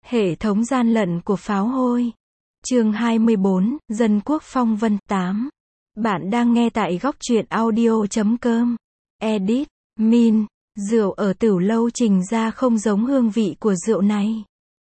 Hệ thống gian lận của pháo hôi. Chương 24, Dân quốc phong vân 8. Bạn đang nghe tại góc truyện audio.com. Edit, Min, rượu ở Tửu Lâu Trình ra không giống hương vị của rượu này.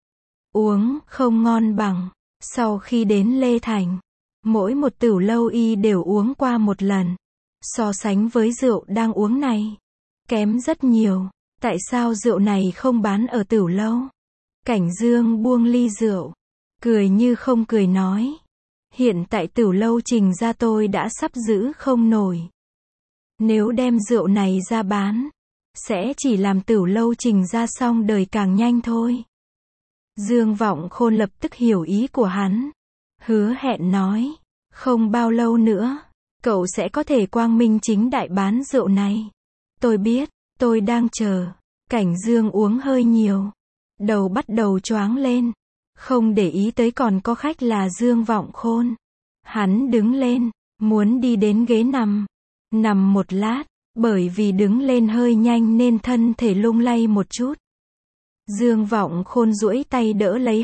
Uống không ngon bằng. Sau khi đến Lê Thành, mỗi một Tửu Lâu y đều uống qua một lần. So sánh với rượu đang uống này, kém rất nhiều. Tại sao rượu này không bán ở Tửu Lâu? Cảnh Dương buông ly rượu, cười như không cười nói. Hiện tại Tửu Lâu Trình ra tôi đã sắp giữ không nổi. Nếu đem rượu này ra bán, sẽ chỉ làm Tửu Lâu Trình ra xong đời càng nhanh thôi. Dương Vọng Khôn lập tức hiểu ý của hắn. Hứa hẹn nói, không bao lâu nữa, cậu sẽ có thể quang minh chính đại bán rượu này. Tôi biết, tôi đang chờ. Cảnh Dương uống hơi nhiều, đầu bắt đầu choáng lên, không để ý tới còn có khách là Dương Vọng Khôn. Hắn đứng lên, muốn đi đến ghế nằm một lát, bởi vì đứng lên hơi nhanh nên thân thể lung lay một chút. Dương Vọng Khôn duỗi tay đỡ lấy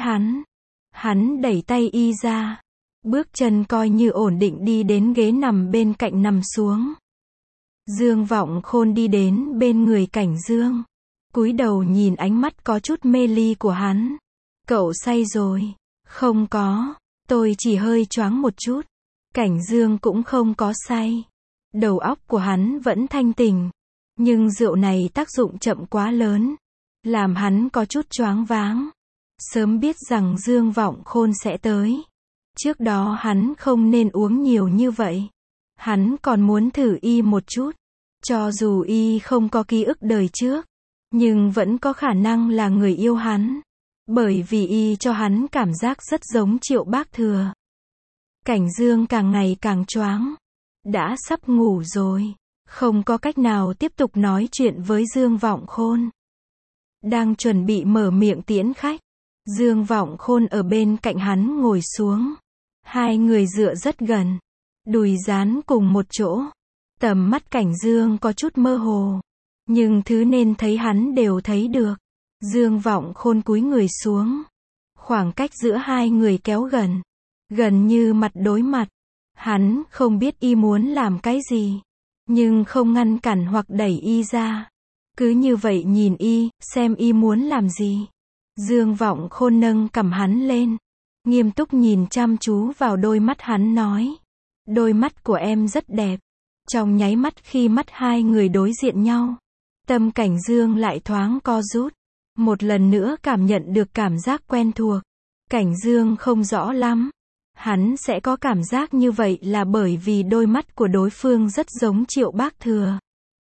hắn đẩy tay y ra, bước chân coi như ổn định đi đến ghế nằm bên cạnh nằm xuống. Dương Vọng Khôn đi đến bên người Cảnh Dương, cúi đầu nhìn ánh mắt có chút mê ly của hắn. Cậu say rồi? Không có, tôi chỉ hơi choáng một chút. Cảnh Dương cũng không có say. Đầu óc của hắn vẫn thanh tỉnh. Nhưng rượu này tác dụng chậm quá lớn, làm hắn có chút choáng váng. Sớm biết rằng Dương Vọng Khôn sẽ tới, trước đó hắn không nên uống nhiều như vậy. Hắn còn muốn thử y một chút. Cho dù y không có ký ức đời trước, nhưng vẫn có khả năng là người yêu hắn. Bởi vì y cho hắn cảm giác rất giống Triệu Bác Thừa. Cảnh Dương càng ngày càng choáng. Đã sắp ngủ rồi. Không có cách nào tiếp tục nói chuyện với Dương Vọng Khôn. Đang chuẩn bị mở miệng tiễn khách, Dương Vọng Khôn ở bên cạnh hắn ngồi xuống. Hai người dựa rất gần, đùi dán cùng một chỗ. Tầm mắt Cảnh Dương có chút mơ hồ, nhưng thứ nên thấy hắn đều thấy được. Dương Vọng Khôn cúi người xuống. Khoảng cách giữa hai người kéo gần như mặt đối mặt. Hắn không biết y muốn làm cái gì, nhưng không ngăn cản hoặc đẩy y ra. Cứ như vậy nhìn y, xem y muốn làm gì. Dương Vọng Khôn nâng cằm hắn lên, nghiêm túc nhìn chăm chú vào đôi mắt hắn nói. Đôi mắt của em rất đẹp. Trong nháy mắt khi mắt hai người đối diện nhau, tâm Cảnh Dương lại thoáng co rút. Một lần nữa cảm nhận được cảm giác quen thuộc. Cảnh Dương không rõ lắm. Hắn sẽ có cảm giác như vậy là bởi vì đôi mắt của đối phương rất giống Triệu Bác Thừa,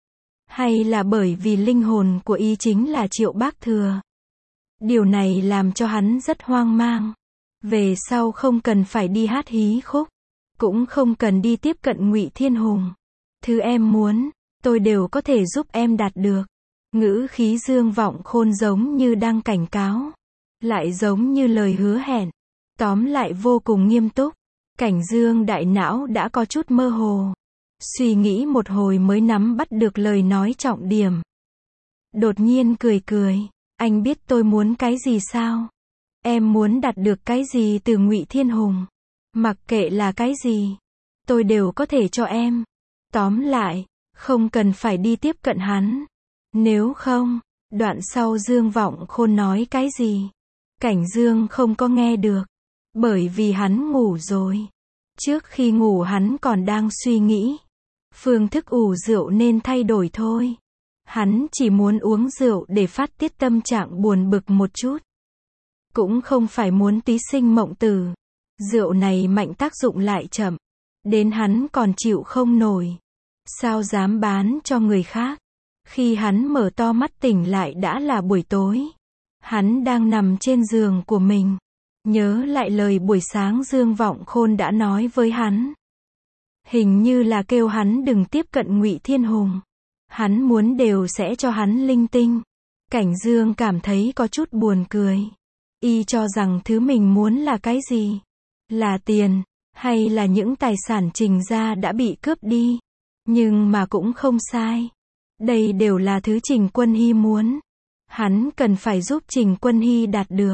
hay là bởi vì linh hồn của y chính là Triệu Bác Thừa. Điều này làm cho hắn rất hoang mang. Về sau không cần phải đi hát hí khúc, cũng không cần đi tiếp cận Ngụy Thiên Hùng. Thứ em muốn, tôi đều có thể giúp em đạt được. Ngữ khí Dương Vọng Khôn giống như đang cảnh cáo, lại giống như lời hứa hẹn. Tóm lại vô cùng nghiêm túc. Cảnh Dương đại não đã có chút mơ hồ, suy nghĩ một hồi mới nắm bắt được lời nói trọng điểm. Đột nhiên cười. Anh biết tôi muốn cái gì sao? Em muốn đạt được cái gì từ Ngụy Thiên Hùng? Mặc kệ là cái gì, tôi đều có thể cho em. Tóm lại, không cần phải đi tiếp cận hắn. Nếu không, đoạn sau Dương Vọng Khôn nói cái gì, Cảnh Dương không có nghe được. Bởi vì hắn ngủ rồi. Trước khi ngủ hắn còn đang suy nghĩ phương thức ủ rượu nên thay đổi thôi. Hắn chỉ muốn uống rượu để phát tiết tâm trạng buồn bực một chút, cũng không phải muốn tí sinh mộng tử. Rượu này mạnh tác dụng lại chậm, đến hắn còn chịu không nổi. Sao dám bán cho người khác? Khi hắn mở to mắt tỉnh lại đã là buổi tối. Hắn đang nằm trên giường của mình, nhớ lại lời buổi sáng Dương Vọng Khôn đã nói với hắn. Hình như là kêu hắn đừng tiếp cận Ngụy Thiên Hùng. Hắn muốn đều sẽ cho hắn linh tinh. Cảnh Dương cảm thấy có chút buồn cười. Y cho rằng thứ mình muốn là cái gì? Là tiền, hay là những tài sản Trình gia đã bị cướp đi? Nhưng mà cũng không sai. Đây đều là thứ Trình Quân Hy muốn. Hắn cần phải giúp Trình Quân Hy đạt được.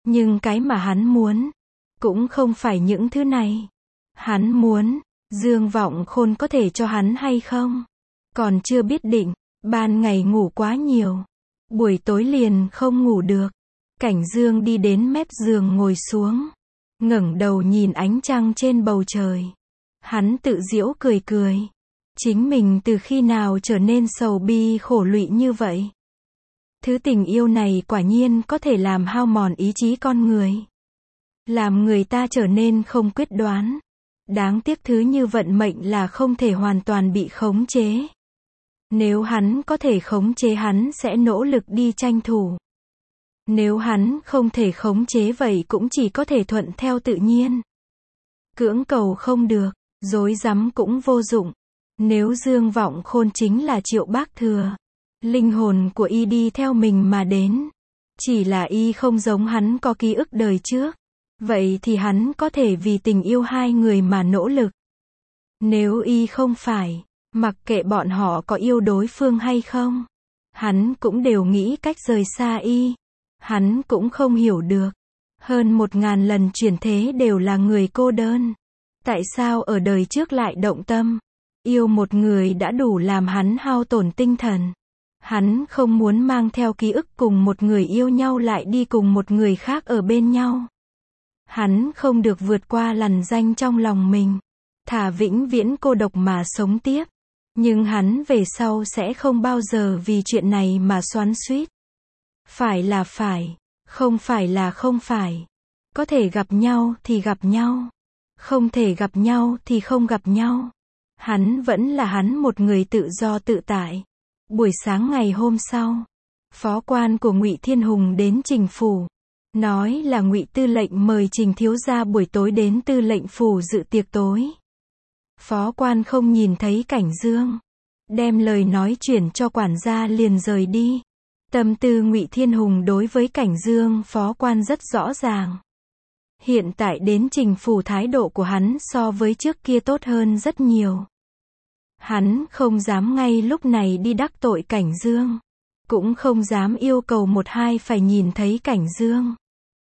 Nhưng cái mà hắn muốn, cũng không phải những thứ này. Hắn muốn, Dương Vọng Khôn có thể cho hắn hay không? Còn chưa biết định, ban ngày ngủ quá nhiều. Buổi tối liền không ngủ được. Cảnh Dương đi đến mép giường ngồi xuống. Ngẩng đầu nhìn ánh trăng trên bầu trời. Hắn tự giễu cười cười. Chính mình từ khi nào trở nên sầu bi khổ lụy như vậy? Thứ tình yêu này quả nhiên có thể làm hao mòn ý chí con người. Làm người ta trở nên không quyết đoán. Đáng tiếc thứ như vận mệnh là không thể hoàn toàn bị khống chế. Nếu hắn có thể khống chế hắn sẽ nỗ lực đi tranh thủ. Nếu hắn không thể khống chế vậy cũng chỉ có thể thuận theo tự nhiên. Cưỡng cầu không được, dối rắm cũng vô dụng. Nếu Dương Vọng Khôn chính là Triệu Bác Thừa, linh hồn của y đi theo mình mà đến. Chỉ là y không giống hắn có ký ức đời trước. Vậy thì hắn có thể vì tình yêu hai người mà nỗ lực. Nếu y không phải, mặc kệ bọn họ có yêu đối phương hay không, hắn cũng đều nghĩ cách rời xa y. Hắn cũng không hiểu được. Hơn 1000 lần chuyển thế đều là người cô đơn. Tại sao ở đời trước lại động tâm? Yêu một người đã đủ làm hắn hao tổn tinh thần. Hắn không muốn mang theo ký ức cùng một người yêu nhau lại đi cùng một người khác ở bên nhau. Hắn không được vượt qua lằn ranh trong lòng mình. Thà vĩnh viễn cô độc mà sống tiếp. Nhưng hắn về sau sẽ không bao giờ vì chuyện này mà xoắn xuýt. Phải là phải, không phải là không phải. Có thể gặp nhau thì gặp nhau. Không thể gặp nhau thì không gặp nhau. Hắn vẫn là hắn một người tự do tự tại. Buổi sáng ngày hôm sau, phó quan của Ngụy Thiên Hùng đến Trình phủ. Nói là Ngụy tư lệnh mời Trình thiếu gia buổi tối đến tư lệnh phủ dự tiệc tối. Phó quan không nhìn thấy Cảnh Dương. Đem lời nói chuyển cho quản gia liền rời đi. Tâm tư Ngụy Thiên Hùng đối với Cảnh Dương phó quan rất rõ ràng. Hiện tại đến Trình phủ thái độ của hắn so với trước kia tốt hơn rất nhiều. Hắn không dám ngay lúc này đi đắc tội Cảnh Dương. Cũng không dám yêu cầu một hai phải nhìn thấy Cảnh Dương.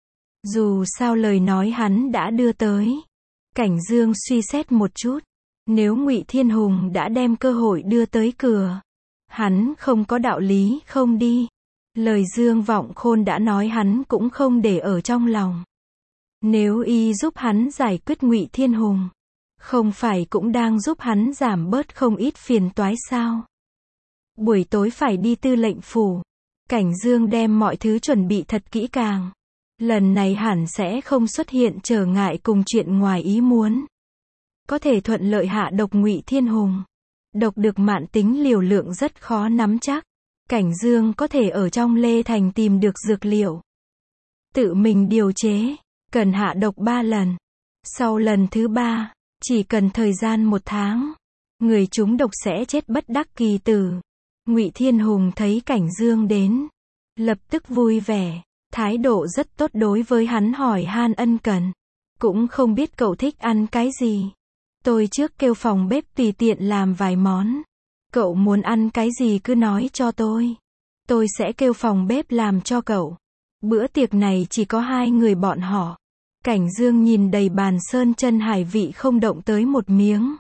Dù sao lời nói hắn đã đưa tới. Cảnh Dương suy xét một chút. Nếu Ngụy Thiên Hùng đã đem cơ hội đưa tới cửa, hắn không có đạo lý không đi. Lời Dương Vọng Khôn đã nói hắn cũng không để ở trong lòng. Nếu y giúp hắn giải quyết Ngụy Thiên Hùng, không phải cũng đang giúp hắn giảm bớt không ít phiền toái sao? Buổi tối phải đi tư lệnh phủ. Cảnh Dương đem mọi thứ chuẩn bị thật kỹ càng. Lần này hẳn sẽ không xuất hiện trở ngại cùng chuyện ngoài ý muốn. Có thể thuận lợi hạ độc Ngụy Thiên Hùng. Độc được mạn tính liều lượng rất khó nắm chắc. Cảnh Dương có thể ở trong Lê Thành tìm được dược liệu. Tự mình điều chế. Cần hạ độc 3 lần. Sau lần thứ 3, chỉ cần thời gian 1 tháng, người trúng độc sẽ chết bất đắc kỳ tử. Ngụy Thiên Hùng thấy Cảnh Dương đến, lập tức vui vẻ, thái độ rất tốt đối với hắn hỏi han ân cần. Cũng không biết cậu thích ăn cái gì. Tôi trước kêu phòng bếp tùy tiện làm vài món. Cậu muốn ăn cái gì cứ nói cho tôi. Tôi sẽ kêu phòng bếp làm cho cậu. Bữa tiệc này chỉ có 2 người bọn họ. Cảnh Dương nhìn đầy bàn sơn chân hải vị không động tới một miếng.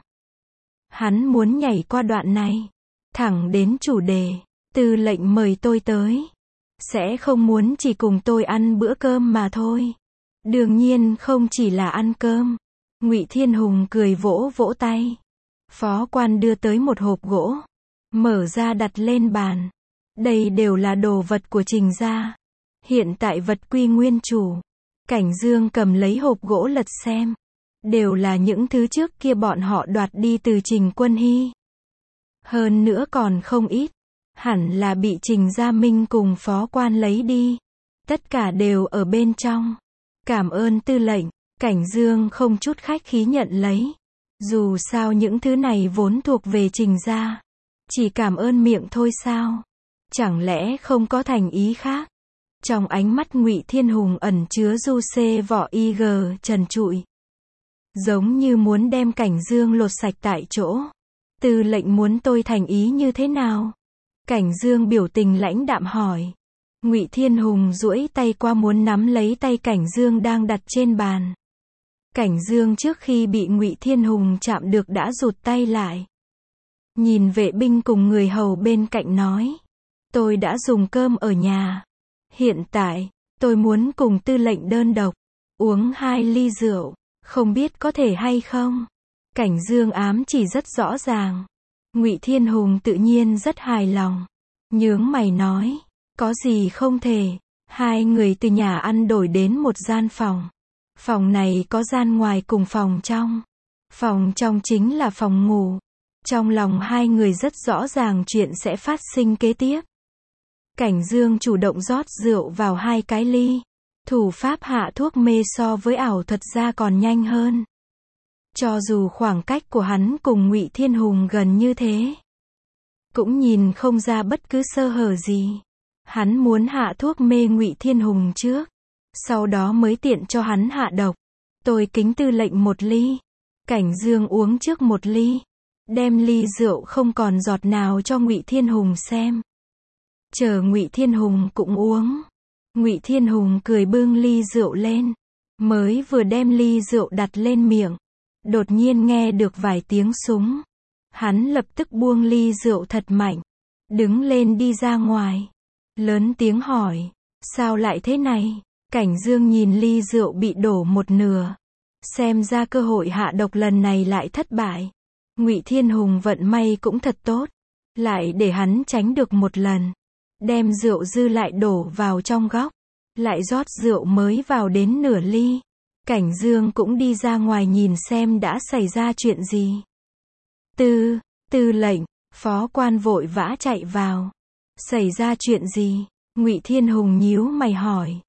Hắn muốn nhảy qua đoạn này. Thẳng đến chủ đề. Tư lệnh mời tôi tới. Sẽ không muốn chỉ cùng tôi ăn bữa cơm mà thôi. Đương nhiên không chỉ là ăn cơm. Ngụy Thiên Hùng cười vỗ vỗ tay. Phó quan đưa tới một hộp gỗ. Mở ra đặt lên bàn. Đây đều là đồ vật của Trình gia. Hiện tại vật quy nguyên chủ. Cảnh Dương cầm lấy hộp gỗ lật xem. Đều là những thứ trước kia bọn họ đoạt đi từ Trình Quân Hy. Hơn nữa còn không ít. Hẳn là bị Trình Gia Minh cùng phó quan lấy đi. Tất cả đều ở bên trong. Cảm ơn tư lệnh. Cảnh Dương không chút khách khí nhận lấy. Dù sao những thứ này vốn thuộc về Trình gia. Chỉ cảm ơn miệng thôi sao? Chẳng lẽ không có thành ý khác? Trong ánh mắt Ngụy Thiên Hùng ẩn chứa du xê vỏ IG trần trụi. Giống như muốn đem Cảnh Dương lột sạch tại chỗ. Tư lệnh muốn tôi thành ý như thế nào? Cảnh Dương biểu tình lãnh đạm hỏi. Ngụy Thiên Hùng duỗi tay qua muốn nắm lấy tay Cảnh Dương đang đặt trên bàn. Cảnh Dương trước khi bị Ngụy Thiên Hùng chạm được đã rụt tay lại. Nhìn vệ binh cùng người hầu bên cạnh nói. Tôi đã dùng cơm ở nhà. Hiện tại, tôi muốn cùng tư lệnh đơn độc, uống 2 ly rượu, không biết có thể hay không? Cảnh Dương ám chỉ rất rõ ràng. Ngụy Thiên Hùng tự nhiên rất hài lòng. Nhướng mày nói, có gì không thể. Hai người từ nhà ăn đổi đến một gian phòng. Phòng này có gian ngoài cùng phòng trong. Phòng trong chính là phòng ngủ. Trong lòng hai người rất rõ ràng chuyện sẽ phát sinh kế tiếp. Cảnh Dương chủ động rót rượu vào 2 cái ly. Thủ pháp hạ thuốc mê so với ảo thuật ra còn nhanh hơn. Cho dù khoảng cách của hắn cùng Ngụy Thiên Hùng gần như thế, cũng nhìn không ra bất cứ sơ hở gì. Hắn muốn hạ thuốc mê Ngụy Thiên Hùng trước, sau đó mới tiện cho hắn hạ độc. Tôi kính tư lệnh 1 ly. Cảnh Dương uống trước 1 ly, đem ly rượu không còn giọt nào cho Ngụy Thiên Hùng xem. Chờ Ngụy Thiên Hùng cũng uống. Ngụy Thiên Hùng cười bưng ly rượu lên, mới vừa đem ly rượu đặt lên miệng, đột nhiên nghe được vài tiếng súng. Hắn lập tức buông ly rượu thật mạnh, đứng lên đi ra ngoài, lớn tiếng hỏi, sao lại thế này? Cảnh Dương nhìn ly rượu bị đổ một nửa, xem ra cơ hội hạ độc lần này lại thất bại. Ngụy Thiên Hùng vận may cũng thật tốt, lại để hắn tránh được một lần, đem rượu dư lại đổ vào trong góc, lại rót rượu mới vào đến nửa ly. Cảnh Dương cũng đi ra ngoài nhìn xem đã xảy ra chuyện gì. Tư lệnh, phó quan vội vã chạy vào. Xảy ra chuyện gì? Ngụy Thiên Hùng nhíu mày hỏi.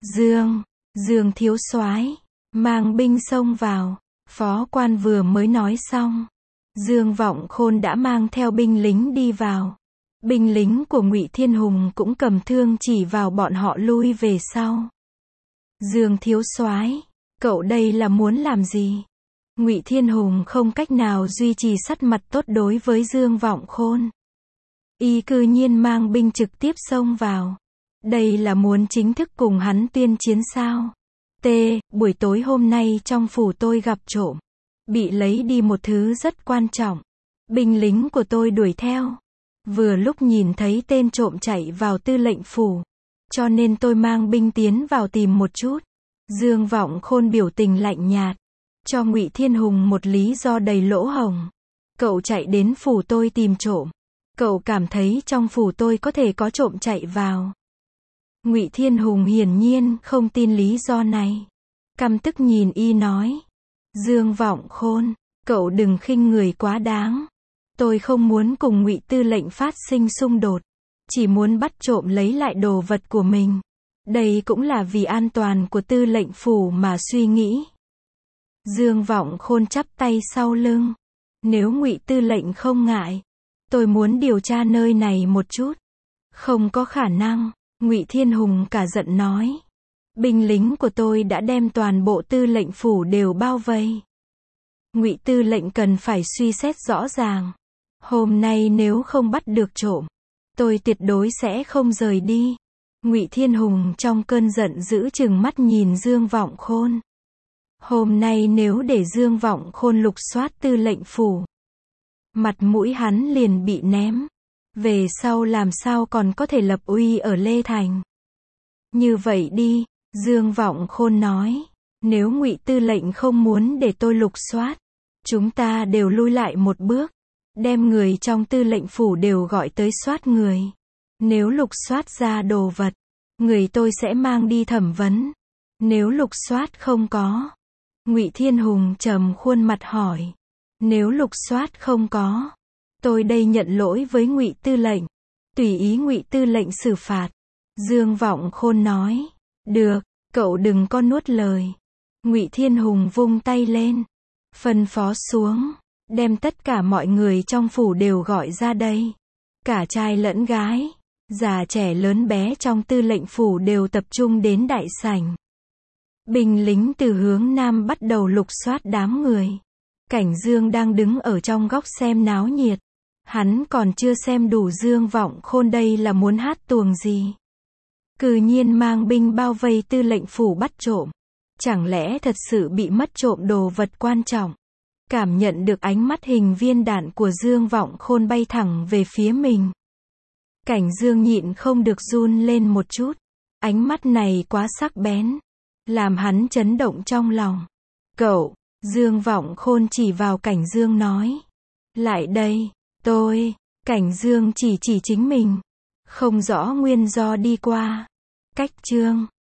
Dương thiếu soái mang binh xông vào. Phó quan vừa mới nói xong, Dương Vọng Khôn đã mang theo binh lính đi vào. Binh lính của Ngụy Thiên Hùng cũng cầm thương chỉ vào bọn họ lui về sau. Dương thiếu soái, cậu đây là muốn làm gì? Ngụy Thiên Hùng không cách nào duy trì sắc mặt tốt đối với Dương Vọng Khôn. Y cư nhiên mang binh trực tiếp xông vào. Đây là muốn chính thức cùng hắn tuyên chiến sao? Buổi tối hôm nay trong phủ tôi gặp trộm. Bị lấy đi một thứ rất quan trọng. Binh lính của tôi đuổi theo. Vừa lúc nhìn thấy tên trộm chạy vào tư lệnh phủ, cho nên tôi mang binh tiến vào tìm một chút. Dương Vọng Khôn biểu tình lạnh nhạt, cho Ngụy Thiên Hùng một lý do đầy lỗ hổng. Cậu chạy đến phủ tôi tìm trộm. Cậu cảm thấy trong phủ tôi có thể có trộm chạy vào. Ngụy Thiên Hùng hiển nhiên không tin lý do này. Căm tức nhìn y nói. Dương Vọng Khôn, cậu đừng khinh người quá đáng. Tôi không muốn cùng Ngụy tư lệnh phát sinh xung đột. Chỉ muốn bắt trộm lấy lại đồ vật của mình. Đây cũng là vì an toàn của tư lệnh phủ mà suy nghĩ. Dương Vọng Khôn chắp tay sau lưng. Nếu Ngụy tư lệnh không ngại, tôi muốn điều tra nơi này một chút. Không có khả năng, Ngụy Thiên Hùng cả giận nói. Binh lính của tôi đã đem toàn bộ tư lệnh phủ đều bao vây. Ngụy tư lệnh cần phải suy xét rõ ràng. Hôm nay nếu không bắt được trộm, tôi tuyệt đối sẽ không rời đi. Ngụy Thiên Hùng trong cơn giận dữ trừng mắt nhìn Dương Vọng Khôn. Hôm nay nếu để Dương Vọng Khôn lục soát tư lệnh phủ, mặt mũi hắn liền bị ném. Về sau làm sao còn có thể lập uy ở Lê Thành. Như vậy đi, Dương Vọng Khôn nói, nếu Ngụy tư lệnh không muốn để tôi lục soát, chúng ta đều lui lại một bước, đem người trong tư lệnh phủ đều gọi tới soát người. Nếu lục soát ra đồ vật, người tôi sẽ mang đi thẩm vấn. Nếu lục soát không có, Ngụy Thiên Hùng trầm khuôn mặt hỏi, nếu lục soát không có, tôi đây nhận lỗi với Ngụy tư lệnh, tùy ý Ngụy tư lệnh xử phạt. Dương Vọng Khôn nói, được, cậu đừng có nuốt lời. Ngụy Thiên Hùng vung tay lên, phân phó xuống, đem tất cả mọi người trong phủ đều gọi ra đây. Cả trai lẫn gái, già trẻ lớn bé trong tư lệnh phủ đều tập trung đến đại sảnh. Binh lính từ hướng nam bắt đầu lục soát đám người. Cảnh Dương đang đứng ở trong góc xem náo nhiệt. Hắn còn chưa xem đủ Dương Vọng Khôn đây là muốn hát tuồng gì. Cư nhiên mang binh bao vây tư lệnh phủ bắt trộm. Chẳng lẽ thật sự bị mất trộm đồ vật quan trọng? Cảm nhận được ánh mắt hình viên đạn của Dương Vọng Khôn bay thẳng về phía mình. Cảnh Dương nhịn không được run lên một chút. Ánh mắt này quá sắc bén, làm hắn chấn động trong lòng. Cậu, Dương Vọng Khôn chỉ vào Cảnh Dương nói. Lại đây, tôi, Cảnh Dương chỉ chính mình. Không rõ nguyên do đi qua. Cách chương